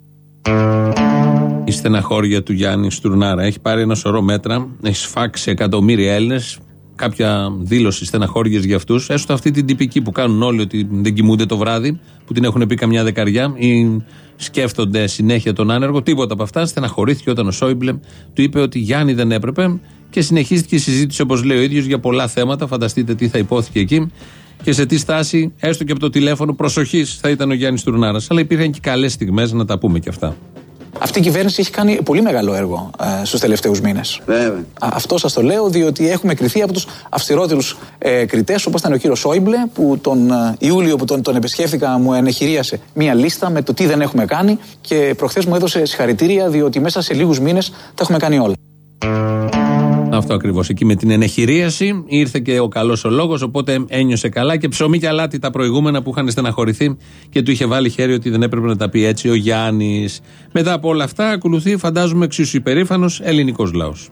Η στεναχώρια του Γιάννη Στουρνάρα έχει πάρει ένα σωρό μέτρα, έχει σφάξει εκατομμύρια Έλληνες. Κάποια δήλωση στεναχώριας για αυτούς, έστω αυτή την τυπική που κάνουν όλοι ότι δεν κοιμούνται το βράδυ, που την έχουν πει καμιά δεκαριά ή σκέφτονται συνέχεια τον άνεργο. Τίποτα από αυτά. Στεναχωρήθηκε όταν ο Σόιμπλε του είπε ότι Γιάννη δεν έπρεπε και συνεχίστηκε η συζήτηση, όπως λέει ο ίδιος, για πολλά θέματα. Φανταστείτε τι θα υπόθηκε εκεί και σε τι στάση, έστω και από το τηλέφωνο προσοχής, θα ήταν ο Γιάννης Στουρνάρας. Αλλά υπήρχαν και καλές στιγμές να τα πούμε και αυτά. Αυτή η κυβέρνηση έχει κάνει πολύ μεγάλο έργο στους τελευταίους μήνες. Βέβαια. Αυτό σας το λέω διότι έχουμε κριθεί από τους αυστηρότερους κριτές, όπως ήταν ο κύριος Σόιμπλε, που τον Ιούλιο που τον επισκέφθηκα μου ενεχειρίασε μία λίστα με το τι δεν έχουμε κάνει και προχθές μου έδωσε συγχαρητήρια διότι μέσα σε λίγους μήνες τα έχουμε κάνει όλα. Αυτό ακριβώς. Εκεί με την ενεχειρίαση ήρθε και ο καλός ο λόγος, οπότε ένιωσε καλά και ψωμί και αλάτι τα προηγούμενα που είχαν στεναχωρηθεί και του είχε βάλει χέρι ότι δεν έπρεπε να τα πει έτσι ο Γιάννης. Μετά από όλα αυτά ακολουθεί, φαντάζομαι, εξίσου υπερήφανος ελληνικός λαός.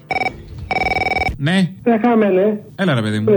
Ναι. Χάμενε. Έλα ρε παιδί μου.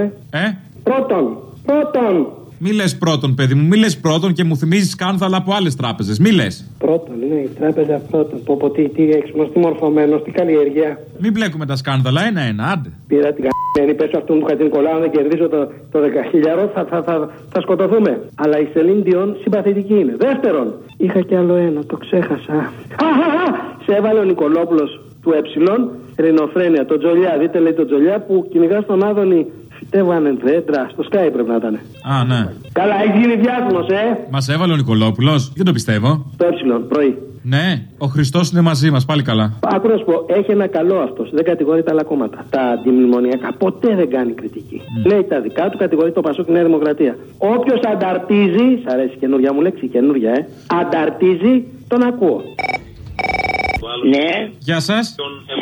Πρώτον. Μη λες πρώτον, παιδί μου, μη λες πρώτον και μου θυμίζεις σκάνδαλα από άλλες τράπεζες. Μη λες. Πρώτον, ναι, η τράπεζα πρώτον. Πω τι έξιμος, τι μορφωμένος, τι καλλιεργία. Μην μπλέκουμε τα σκάνδαλα, ένα-ένα, άντε. Πήρα την κ***η, πέσω αυτόν του Χατζηνικολάου να κερδίσω το 10.000, θα σκοτωθούμε. Αλλά η Σελίν Διόν συμπαθητική είναι. Δεύτερον, είχα κι άλλο ένα, το ξέχασα. Σε έβαλε ο Νικολόπουλος του Ρινοφρένεια, το Τζολιά, δείτε λέει το Τζολιά που κυνηγά στον Άδωνη. Φυτεύανε δέντρα, στο Sky πρέπει να ήταν. Α, ναι. Καλά, έχει γίνει διάσημος, Μας έβαλε ο Νικολόπουλος, δεν το πιστεύω. Το πρωί. Ναι, ο Χριστός είναι μαζί μας, πάλι καλά. Άκου να σου πω, έχει ένα καλό αυτός. Δεν κατηγορεί τα άλλα κόμματα. Τα αντιμνημονιακά ποτέ δεν κάνει κριτική. Λέει τα δικά του, κατηγορεί το Πασόκ και Νέα Δημοκρατία. Όποιος ανταρτίζει, σ' αρέσει καινούργια μου λέξη, καινούργια, ανταρτίζει, τον ακούω. Ναι. Γεια σας.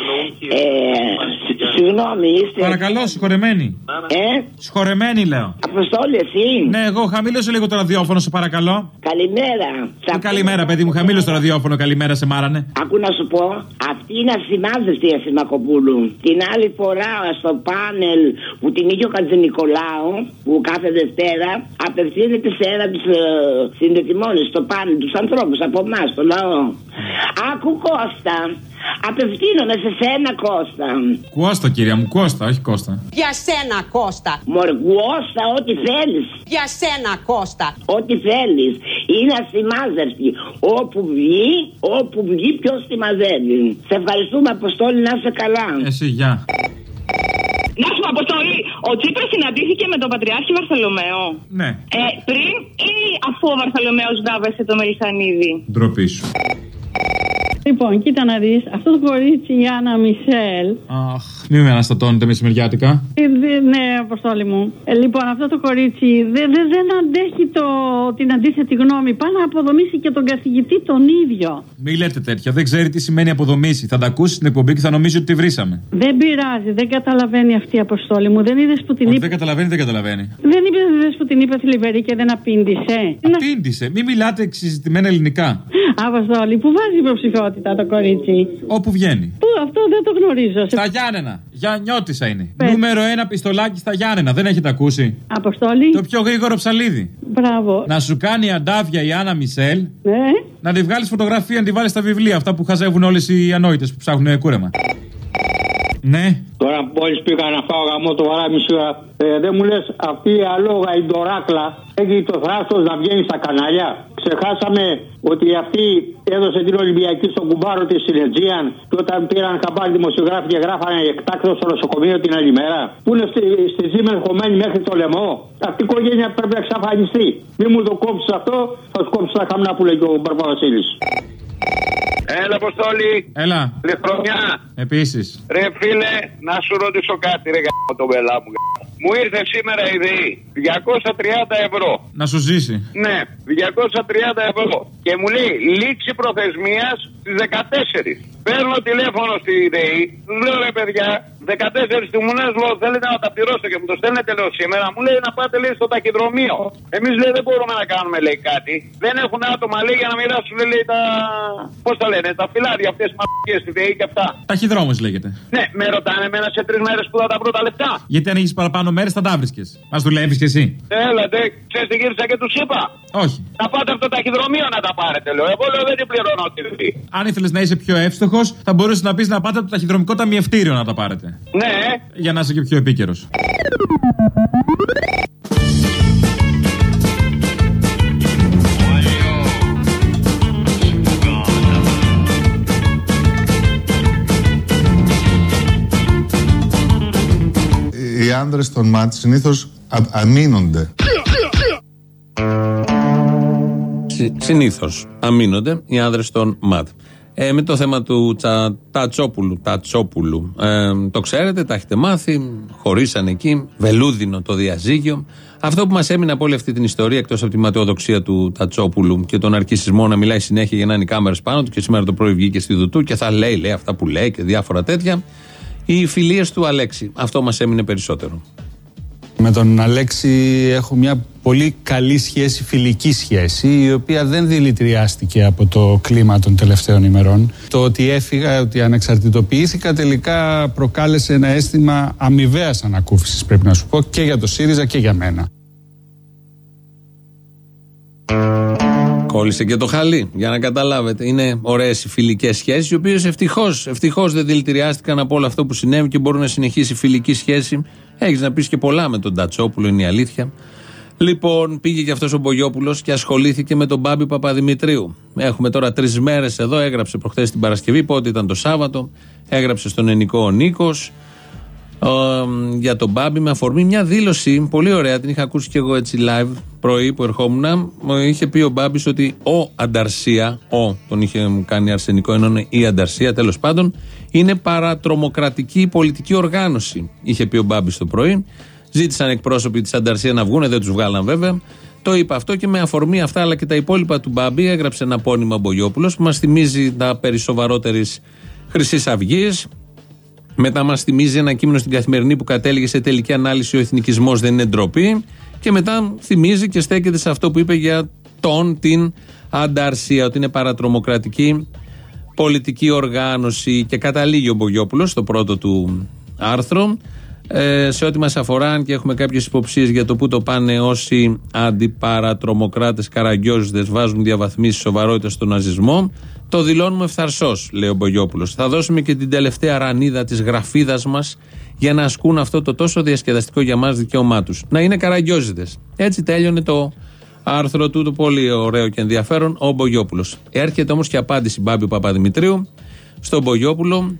Συγγνώμη, είστε. Παρακαλώ, συγχωρεμένη. Συγχωρεμένη, λέω. Αποστόλη, εσύ. Ναι, εγώ χαμήλωσε λίγο το ραδιόφωνο, σε παρακαλώ. Καλημέρα. Καλημέρα, παιδί μου, χαμήλωσε το ραδιόφωνο, καλημέρα, σε μάρανε. Άκου να σου πω, αυτή είναι ασημάδευτη η Ασημακοπούλου. Την άλλη φορά στο πάνελ που την είχε ο Χατζηνικολάου, που κάθε Δευτέρα απευθύνεται σε ένα από του συνδετημόνες στο πάνελ, του ανθρώπου από εμά, το λαό. Άκου Κώστα. Απευθύνομαι σε σένα, Κώστα. Κώστα, κυρία μου, Κώστα, όχι Κώστα. Για σένα, Κώστα. Μωρέ, Κώστα, ό,τι θέλεις. Για σένα, Κώστα. Ό,τι θέλεις. Είναι ασημάζευτη. Όπου βγει, ποιος τη μαζεύει. Σε ευχαριστούμε, Αποστόλη, να είσαι καλά. Εσύ, γεια. Να σου πω, Αποστόλη, ο Τσίπρας συναντήθηκε με τον Πατριάρχη Βαρθολομαίο. Ναι. Πριν ή αφού ο Βαρθολομαίος δάβεσε το Μελισσανίδη. Ντροπή σου. Λοιπόν, κοίτα να δεις, αυτό το κορίτσι η Άννα Μισελ. Αχ, μην με αναστατώνετε μεσημεριάτικα. Ναι, Αποστόλη μου. Λοιπόν, αυτό το κορίτσι δεν αντέχει την αντίθετη γνώμη. Πάει να αποδομήσει και τον καθηγητή τον ίδιο. Μην λέτε τέτοια, δεν ξέρει τι σημαίνει αποδομήσει. Θα τα ακούσει στην εκπομπή και θα νομίζει ότι τη βρήσαμε. Δεν πειράζει, δεν καταλαβαίνει αυτή η Αποστόλη μου. Δεν είδες που την είπε. Δεν καταλαβαίνει, δεν καταλαβαίνει. Δεν είδες που την είπε θλιβερή και δεν απήντησε. Απήντησε, μην μιλάτε εξειζητημένα ελληνικά. Αποστόλη, που βάζει υποψηφιότητα το κορίτσι. Όπου βγαίνει. Πού, αυτό δεν το γνωρίζω. Στα Γιάννενα. Γιαννιώτισσα είναι. Νούμερο 1 πιστολάκι στα Γιάννενα. Δεν έχετε ακούσει. Αποστόλη. Το πιο γρήγορο ψαλίδι. Μπράβο. Να σου κάνει αντάβια η Άννα Μισελ. Ναι. Να τη βγάλει φωτογραφία, να τη βάλει στα βιβλία. Αυτά που χαζεύουν όλες οι ανόητες που ψάχνουν κούρεμα. Ναι. Τώρα μόλις πήγα να φάω γαμό το βαρά μισή ώρα, δεν μου λες αυτή η αλόγα, η ντοράκλα, έχει το θράσος να βγαίνει στα κανάλια. Ξεχάσαμε ότι αυτή έδωσε την Ολυμπιακή στον κουμπάρο της Συνετζίαν και όταν πήραν χαμπάρι δημοσιογράφοι και γράφανε εκτάκτο στο νοσοκομείο την άλλη μέρα. Που είναι στη Ζήμεν χωμένη μέχρι το λαιμό. Αυτή η οικογένεια πρέπει να εξαφανιστεί. Μη μου το κόψεις αυτό, θα σου κόψεις τα χαμνά που λέγει ο Μπαρπαβασίλης. Έλα, Αποστόλη. Έλα. Χρονιά. Επίσης. Ρε φίλε, να σου ρωτήσω κάτι, ρε γάμο το μπελά μου. Μου ήρθε σήμερα η ΔΕΗ 230 ευρώ. Να σου ζήσει. Ναι, 230 ευρώ. Και μου λέει λήξη προθεσμίας στις 14. Παίρνω τηλέφωνο στη ΔΕΗ, τους λέω ρε παιδιά, 14 τιμουνές, λέω, θέλετε να τα πληρώσω και μου το στέλνετε, λέω, σήμερα. Μου λέει να πάτε, λέει, στο ταχυδρομείο. Εμείς, λέει, δεν μπορούμε να κάνουμε, λέει, κάτι. Δεν έχουν άτομα, λέει, για να μοιράσουν, λέει, τα. Πώς τα λένε, τα φυλάδια αυτές τις μαλακίες, τη ΔΕΗ και αυτά. Ταχυδρόμος λέγεται. Ναι, με ρωτάνε εμένα σε 3 μέρες που θα τα βρω τα λεφτά. Γιατί αν έχεις παραπάνω μέρες θα τα βρίσκες. Μας δουλεύεις κι εσύ. Έλατε, ξέρεις τι γύρισα και τους είπα. Όχι. Να πάτε από το ταχυδρομείο να τα πάρετε, λέω. Εγώ λέω δεν την πληρώνω τη ΔΕΗ. Αν ήθελες να είσαι πιο εύστοχος, θα μπορούσες να πεις να πάτε από το ταχυδρομικό ταμιευτήριο να τα πάρετε. Ναι. Για να είσαι και πιο επίκαιρος. Οι άνδρες των ΜΑΤ συνήθως αμήνονται. Συνήθως αμήνονται οι άνδρες των ΜΑΤ. Με το θέμα του Τατσόπουλου, το ξέρετε, τα έχετε μάθει, χωρίσαν εκεί, βελούδινο το διαζύγιο. Αυτό που μας έμεινε από όλη αυτή την ιστορία, εκτός από τη ματαιοδοξία του Τατσόπουλου και τον αρκισισμό να μιλάει συνέχεια για να είναι οι κάμερες πάνω του, και σήμερα το πρωί βγήκε στη Δουτού και θα λέει αυτά που λέει και διάφορα τέτοια, οι φιλίες του Αλέξη. Αυτό μας έμεινε περισσότερο. Με τον Αλέξη έχω μια πολύ καλή σχέση, φιλική σχέση, η οποία δεν δηλητηριάστηκε από το κλίμα των τελευταίων ημερών. Το ότι έφυγα, ότι ανεξαρτητοποιήθηκα, τελικά προκάλεσε ένα αίσθημα αμοιβαίας ανακούφισης, πρέπει να σου πω, και για το ΣΥΡΙΖΑ και για μένα. Κόλλησε και το χαλί, για να καταλάβετε. Είναι ωραίες οι φιλικές σχέσεις, οι οποίες ευτυχώς δεν δηλητηριάστηκαν από όλο αυτό που συνέβη και μπορούν να συνεχίσει η φιλική σχέση. Έχεις να πεις και πολλά με τον Τατσόπουλο, είναι η αλήθεια. Λοιπόν, πήγε και αυτός ο Μπογιόπουλος και ασχολήθηκε με τον Μπάμπη Παπαδημητρίου. Έχουμε τώρα 3 μέρες εδώ, έγραψε προχθές την Παρασκευή, πότε ήταν το Σάββατο, έγραψε στον Ενικό ο Νίκος για τον Μπάμπη με αφορμή μια δήλωση πολύ ωραία, την είχα ακούσει και εγώ έτσι live πρωί που ερχόμουν. Είχε πει ο Μπάμπης ότι ο Ανταρσία, τον είχε κάνει αρσενικό, ενώ η Ανταρσία τέλος πάντων είναι παρατρομοκρατική πολιτική οργάνωση, είχε πει ο Μπάμπης το πρωί. Ζήτησαν εκπρόσωποι της Ανταρσία να βγουν, δεν τους βγάλαν βέβαια. Το είπε αυτό και με αφορμή αυτά αλλά και τα υπόλοιπα του Μπάμπη έγραψε ένα πόνημα Μπογιόπουλος που μας θυμίζει τα περισσοβαρότερης Χρυσής Αυγής. Μετά μας θυμίζει ένα κείμενο στην Καθημερινή που κατέληγε σε τελική ανάλυση: ο εθνικισμός δεν είναι ντροπή. Και μετά θυμίζει και στέκεται σε αυτό που είπε για την Ανταρσία, ότι είναι παρατρομοκρατική πολιτική οργάνωση. Και καταλήγει ο Μπογιόπουλος στο πρώτο του άρθρο, σε ό,τι μας αφορά, αν και έχουμε κάποιες υποψίες για το πού το πάνε όσοι αντιπαρατρομοκράτες καραγκιόζηδες βάζουν διαβαθμίσεις σοβαρότητας στον ναζισμό, το δηλώνουμε ευθαρσώς, λέει ο Μπογιόπουλος. Θα δώσουμε και την τελευταία ρανίδα της γραφίδας μας για να ασκούν αυτό το τόσο διασκεδαστικό για μας δικαίωμά τους. Να είναι καραγκιόζηδες. Έτσι τέλειωνε το άρθρο του, το πολύ ωραίο και ενδιαφέρον, ο Μπογιόπουλος. Έρχεται όμως και απάντηση Μπάμπη Παπαδημητρίου στον Μπογιόπουλο,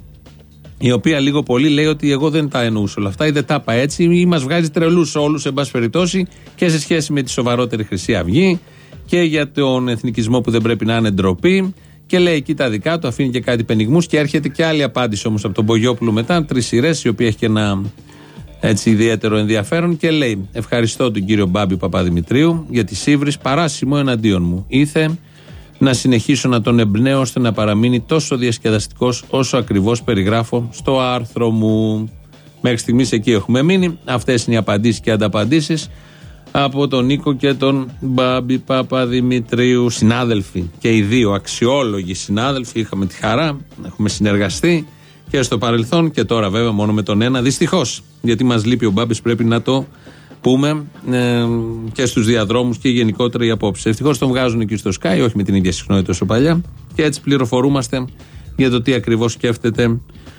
η οποία λίγο πολύ λέει ότι εγώ δεν τα εννοούσα όλα αυτά ή δεν τα είπα έτσι, ή μας βγάζει τρελούς όλους, εν πάση περιπτώσει, και σε σχέση με τη σοβαρότερη Χρυσή Αυγή και για τον εθνικισμό που δεν πρέπει να είναι ντροπή. Και λέει εκεί τα δικά του, αφήνει και κάτι πενιγμούς. Και έρχεται και άλλη απάντηση όμως από τον Μπογιόπουλο μετά, 3 σειρές, η οποία έχει και ένα έτσι ιδιαίτερο ενδιαφέρον. Και λέει: ευχαριστώ τον κύριο Μπάμπη Παπαδημητρίου για τη σύβρις παράσημο εναντίον μου. Ήθε να συνεχίσω να τον εμπνέω ώστε να παραμείνει τόσο διασκεδαστικός όσο ακριβώς περιγράφω στο άρθρο μου. Μέχρι στιγμής εκεί έχουμε μείνει. Αυτές είναι οι απαντήσεις και ανταπαντήσεις από τον Νίκο και τον Μπάμπη Παπαδημητρίου. Συνάδελφοι και οι δύο, αξιόλογοι συνάδελφοι, είχαμε τη χαρά να έχουμε συνεργαστεί και στο παρελθόν και τώρα βέβαια μόνο με τον ένα, δυστυχώς, γιατί μας λείπει ο Μπάμπης, πρέπει να το πούμε και στους διαδρόμους και γενικότερα οι απόψεις. Ευτυχώς τον βγάζουν εκεί στο Sky, όχι με την ίδια συχνότητα όσο παλιά, και έτσι πληροφορούμαστε για το τι ακριβώς σκέφτεται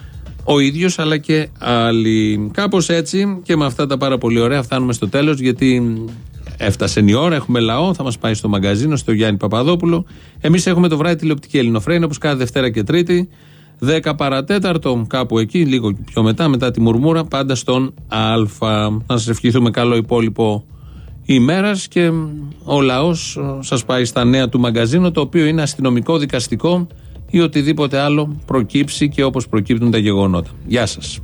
ο ίδιος αλλά και άλλοι. Κάπως έτσι και με αυτά τα πάρα πολύ ωραία φτάνουμε στο τέλος, γιατί έφτασε η ώρα, έχουμε λαό, θα μας πάει στο μαγκαζίνο, στο Γιάννη Παπαδόπουλο. Εμείς έχουμε το βράδυ τηλεοπτική Ελληνοφρένεια, όπως κάθε Δευτέρα και Τρίτη, 10 παρατέταρτο, κάπου εκεί, λίγο πιο μετά τη μουρμούρα, πάντα στον Α. Να σας ευχηθούμε καλό υπόλοιπο ημέρας και ο λαός σας πάει στα νέα του μαγκαζίνο, το οποίο είναι αστυνομικό, δικαστικό ή οτιδήποτε άλλο προκύψει και όπως προκύπτουν τα γεγονότα. Γεια σας.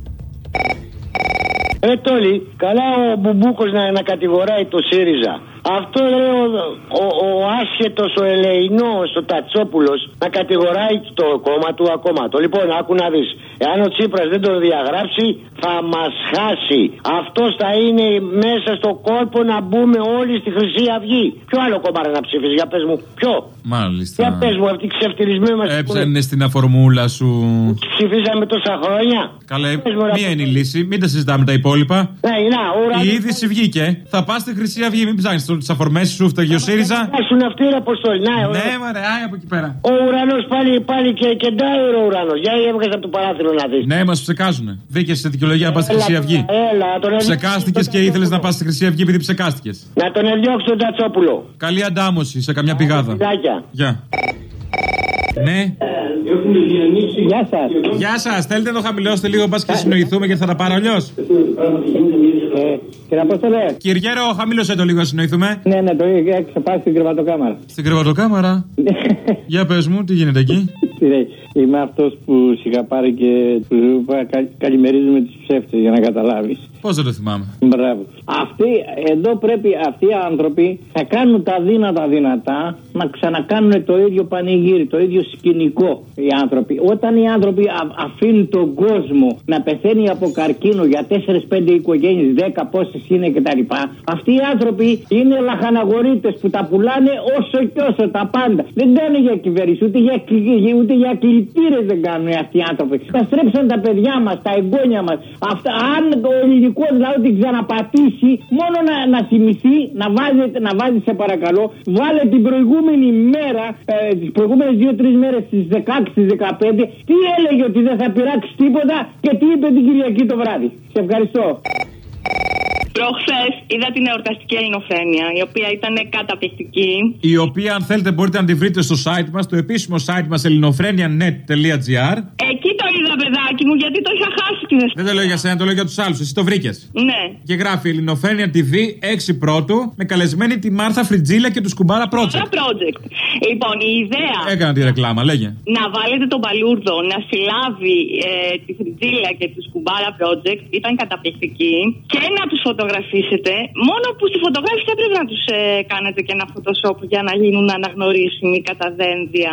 Τόλι, καλά ο Μπουμπούκος να κατηγοράει το ΣΥΡΙΖΑ. Αυτό λέει ο άσχετος ο ελεεινός, ο Τατσόπουλος, να κατηγοράει το κόμμα του ακόμματο. Λοιπόν, άκου να δεις. Εάν ο Τσίπρας δεν το διαγράψει, θα μας χάσει. Αυτός θα είναι μέσα στο κόλπο να μπούμε όλοι στη Χρυσή Αυγή. Ποιο άλλο κόμμα να ψηφίσει, για πες μου, ποιο? Μάλιστα. Για πες μου, αυτή η ξεφτυλισμένη μας. Έψανε στην αφορμούλα σου. Ψηφίσαμε τόσα χρόνια. Καλέ, μία είναι η λύση, μην τα συζητάμε τα υπόλοιπα. Ναι, η είδηση βγήκε. Θα πας στη Χρυσή Αυγή, μην ψάχνεις τις αφορμές σου, φτωχείο ΣΥΡΙΖΑ. Άσουν αυτή η αποστολή. Ναι, μωρέ, από εκεί πέρα. Ο ουρανός πάλι και κεντάει ο ουρανός. Για έβγαζε από το παράθυρο να δεις. Ναι, μας ψεκάζουνε. Βρήκες σε δικαιολογία να πας στη Χρυσή Αυγή. Ψεκάστηκες και ήθελες να πας στη Χρυσή Αυγή επειδή ψεκάστηκες. Να τον εδιώξει τον Τατσόπουλο. Καλή αντάμωση σε καμιά πηγάδα. Γεια. Ναι. Γεια σας. Γεια σας. Θέλετε να το χαμηλώσετε λίγο, μπας και συνοηθούμε και θα τα πάρω αλλιώς. Κύριε Απόστολε. Κυριέρο, χαμήλωσέ το λίγο να συνοηθούμε. Ναι, το έξω πάει στην κρεβατοκάμαρα. Στην κρεβατοκάμαρα. Για πες μου, τι γίνεται εκεί. Είμαι αυτός που είχα πάρει και του είπα καλημερίζουμε τους ψεύτες για να καταλάβεις. Πώς δεν το θυμάμαι. Μπράβο. Εδώ πρέπει αυτοί οι άνθρωποι θα κάνουν τα δυνατά να ξανακάνουν το ίδιο πανηγύρι, το ίδιο σκηνικό οι άνθρωποι. Όταν οι άνθρωποι αφήνουν τον κόσμο να πεθαίνει από καρκίνο για 4-5 οικογένειες, 10 πόσες είναι κτλ. Αυτοί οι άνθρωποι είναι λαχαναγορίτες που τα πουλάνε όσο και όσο τα πάντα. Δεν κάνουν για κυβέρνηση, ούτε για κλητήρες δεν κάνουν αυτοί οι άνθρωποι. Θα στρέψαν τα παιδιά μας, τα εγγόνια μας. Αν το ελληνικό λαό την ξαναπατήσει, μόνο να θυμηθεί, να βάζει σε παρακαλώ, βάλε την προηγούμενη μέρα, τις προηγούμενες 2-3 μέρες, στις 16-15, τι έλεγε ότι δεν θα πειράξει τίποτα και τι είπε την Κυριακή το βράδυ. Σε ευχαριστώ. Προχθές είδα την εορταστική Ελληνοφρένεια, η οποία ήταν καταπληκτική. Η οποία, αν θέλετε, μπορείτε να τη βρείτε στο site μας, το επίσημο site μας ελληνοφρένια.net.gr. Εκεί το είδα, παιδάκι μου, γιατί το είχα χάσει την Δεν το λέω για σένα, το λέω για τους άλλους. Εσύ το βρήκες. Ναι. Και γράφει Ελληνοφρένια TV 6 Πρώτου με καλεσμένη τη Μάρθα Φριτζίλα και του Σκουμπάρα Project. Λοιπόν, η ιδέα. Έκανα τη ρεκλάμα, λέγε. Να βάλετε τον Παλούρδο να συλλάβει τη Φριτζίλα και του Σκουμπάρα Project ήταν καταπληκτική και να τους φωτογραφίσετε. Μόνο που στη φωτογράφηση θα πρέπει να τους κάνετε και ένα Photoshop για να γίνουν αναγνωρίσιμοι κατά δένδια.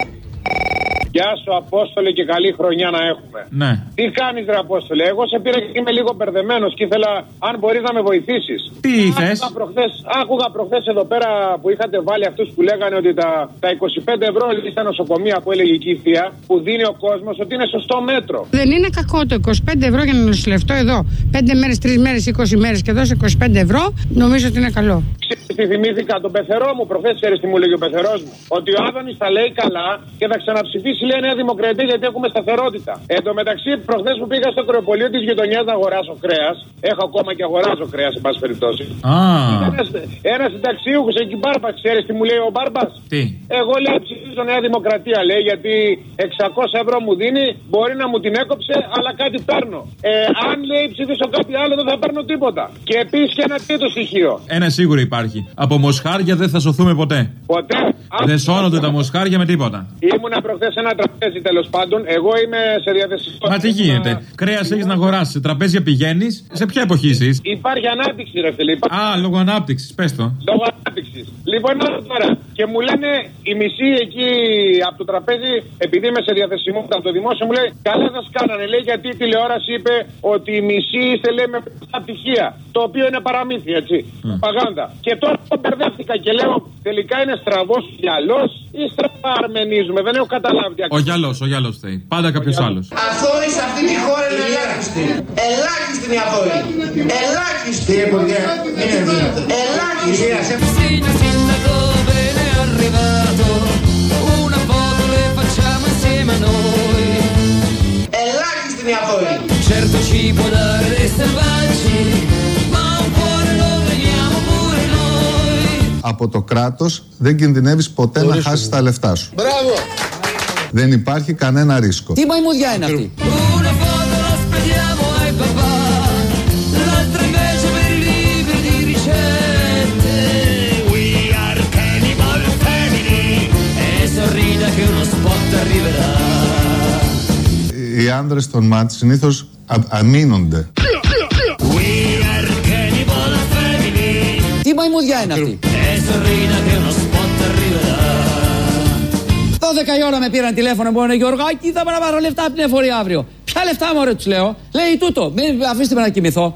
Γεια σου, Απόστολε, και καλή χρονιά να έχουμε. Ναι. Τι κάνεις, ρε Απόστολε? Εγώ σε πήρα και είμαι λίγο μπερδεμένος και ήθελα, αν μπορείς, να με βοηθήσεις. Τι θες? Άκουγα προχθές εδώ πέρα που είχατε βάλει αυτούς που λέγανε ότι τα 25 ευρώ στα νοσοκομεία που έλεγε εκεί η θεία, που δίνει ο κόσμος, ότι είναι σωστό μέτρο. Δεν είναι κακό το 25 ευρώ για να νοσηλευτώ εδώ 5 μέρες, 3 μέρες, 20 μέρες και δώσω 25 ευρώ, νομίζω ότι είναι καλό. Τι θυμήθηκα τον πεθερό μου, προχθές, ξέρεις τι μου λέγει ο πεθερός μου? Ότι ο Άδωνης τα λέει καλά και θα ξαναψηφίσει, λέει, Νέα Δημοκρατία, γιατί έχουμε σταθερότητα. Εν τω μεταξύ, προχθές που πήγα στο κρεοπολείο της γειτονιάς να αγοράσω κρέας, έχω ακόμα και αγοράζω κρέας, εν πάση περιπτώσει. Ένας συνταξίουχος εκεί, Μπάρμπα, ξέρεις τι μου λέει ο Μπάρμπας? Τι? Εγώ, λέει, ψηφίζω Νέα Δημοκρατία, λέει, γιατί 600 ευρώ μου δίνει, μπορεί να μου την έκοψε, αλλά κάτι παίρνω. Αν, λέει, ψηφίσω κάτι άλλο, δεν θα παίρνω τίποτα. Και επίσης και ένα τρίτο στοιχείο. Ένα σίγουρο υπάρχει. Από μοσχάρια δεν θα σωθούμε ποτέ. Ποτέ. Δεν σώνονται τα μοσχάρια με τίποτα. Ήμουνα προχθές σε ένα τραπέζι, τέλος πάντων. Εγώ είμαι σε διαθεσιμότητα. Μα τι γίνεται? Κρέας έχεις να αγοράσεις. Σε τραπέζια πηγαίνεις. Σε ποια εποχή εσείς? Υπάρχει ανάπτυξη, ρε φίλε. Λόγω ανάπτυξης, πες το. Λόγω ανάπτυξης. Λοιπόν, τώρα. Και μου λένε η μισή εκεί από το τραπέζι, επειδή είμαι σε διαθεσιμότητα από το δημόσιο, μου λέει καλά σας κάνανε. Λέει, γιατί η τηλεόραση είπε ότι η μισή είστε, λέει, με αυτά πτυχία. Το οποίο είναι παραμύθι, έτσι. Παγάντα. Και τώρα μπερδεύτηκα και λέω τελικά είναι στραβός γυαλός ή στραβά αρμενίζουμε. Δεν έχω καταλάβει. Ο γυαλός θέλει. Πάντα κάποιος άλλος. Αθώοι σε αυτή τη χώρα είναι ελάχιστοι. Ελάχιστοι είναι οι αθώοι. Ελάχιστοι. Ελάχιστοι. Ελάχιστοι είναι οι αθώοι. Certo ci può dare dei selvaggi, ma un cuore lo vediamo pure noi. Από το κράτος δεν κινδυνεύεις ποτέ να χάσεις τα λεφτά σου. Μπράβο! Δεν υπάρχει κανένα ρίσκο. Τι μαϊμούδια είναι αυτή? Una foto la spediamo ai papà, l'altra invece per i libri di ricette. We are Cannibal Family, e sorrida che uno spot arriverà. Οι άνδρες των ΜΑΤ συνήθως αμήνονται. Τι μαϊμούδια είναι αυτή? E sorrida che uno spot arriverà. 10 η ώρα με πήραν τηλέφωνο, μου λένε Γεωργάκη, θα πάω να πάρω λεφτά από την εφορία αύριο. Ποια λεφτά, μωρέ, τους λέω. Λέει τούτο, μην αφήστε με να κοιμηθώ.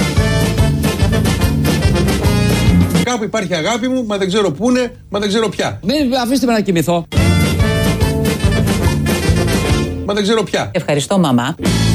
Κάπου υπάρχει αγάπη μου, μα δεν ξέρω πού είναι, μα δεν ξέρω πια. Μην αφήστε με να κοιμηθώ. Μα δεν ξέρω πια. Ευχαριστώ, μαμά.